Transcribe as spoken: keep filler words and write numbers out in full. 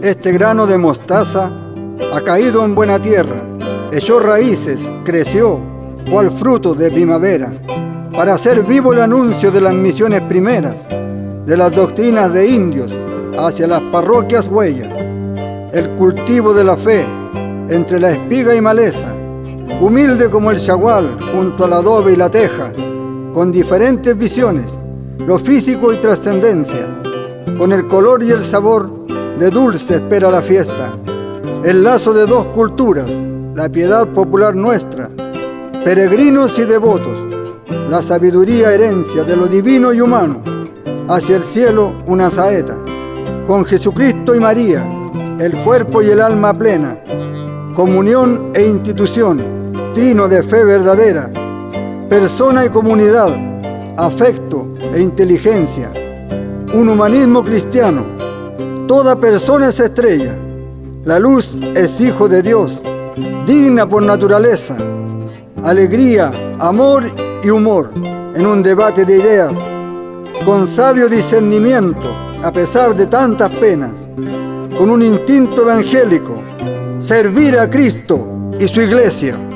Este grano de mostaza ha caído en buena tierra, echó raíces, creció, cual fruto de primavera, para hacer vivo el anuncio de las misiones primeras, de las doctrinas de indios hacia las parroquias huellas, el cultivo de la fe entre la espiga y maleza, humilde como el chagual junto al adobe y la teja, con diferentes visiones, lo físico y trascendencia, con el color y el sabor de dulce espera la fiesta, el lazo de dos culturas, la piedad popular nuestra, peregrinos y devotos, la sabiduría herencia de lo divino y humano, hacia el cielo una saeta, con Jesucristo y María, el cuerpo y el alma plena, comunión e institución, trino de fe verdadera, persona y comunidad, afecto e inteligencia, un humanismo cristiano. Toda persona es estrella, la luz es hijo de Dios, digna por naturaleza, alegría, amor y humor en un debate de ideas, con sabio discernimiento a pesar de tantas penas, con un instinto evangélico, servir a Cristo y su iglesia.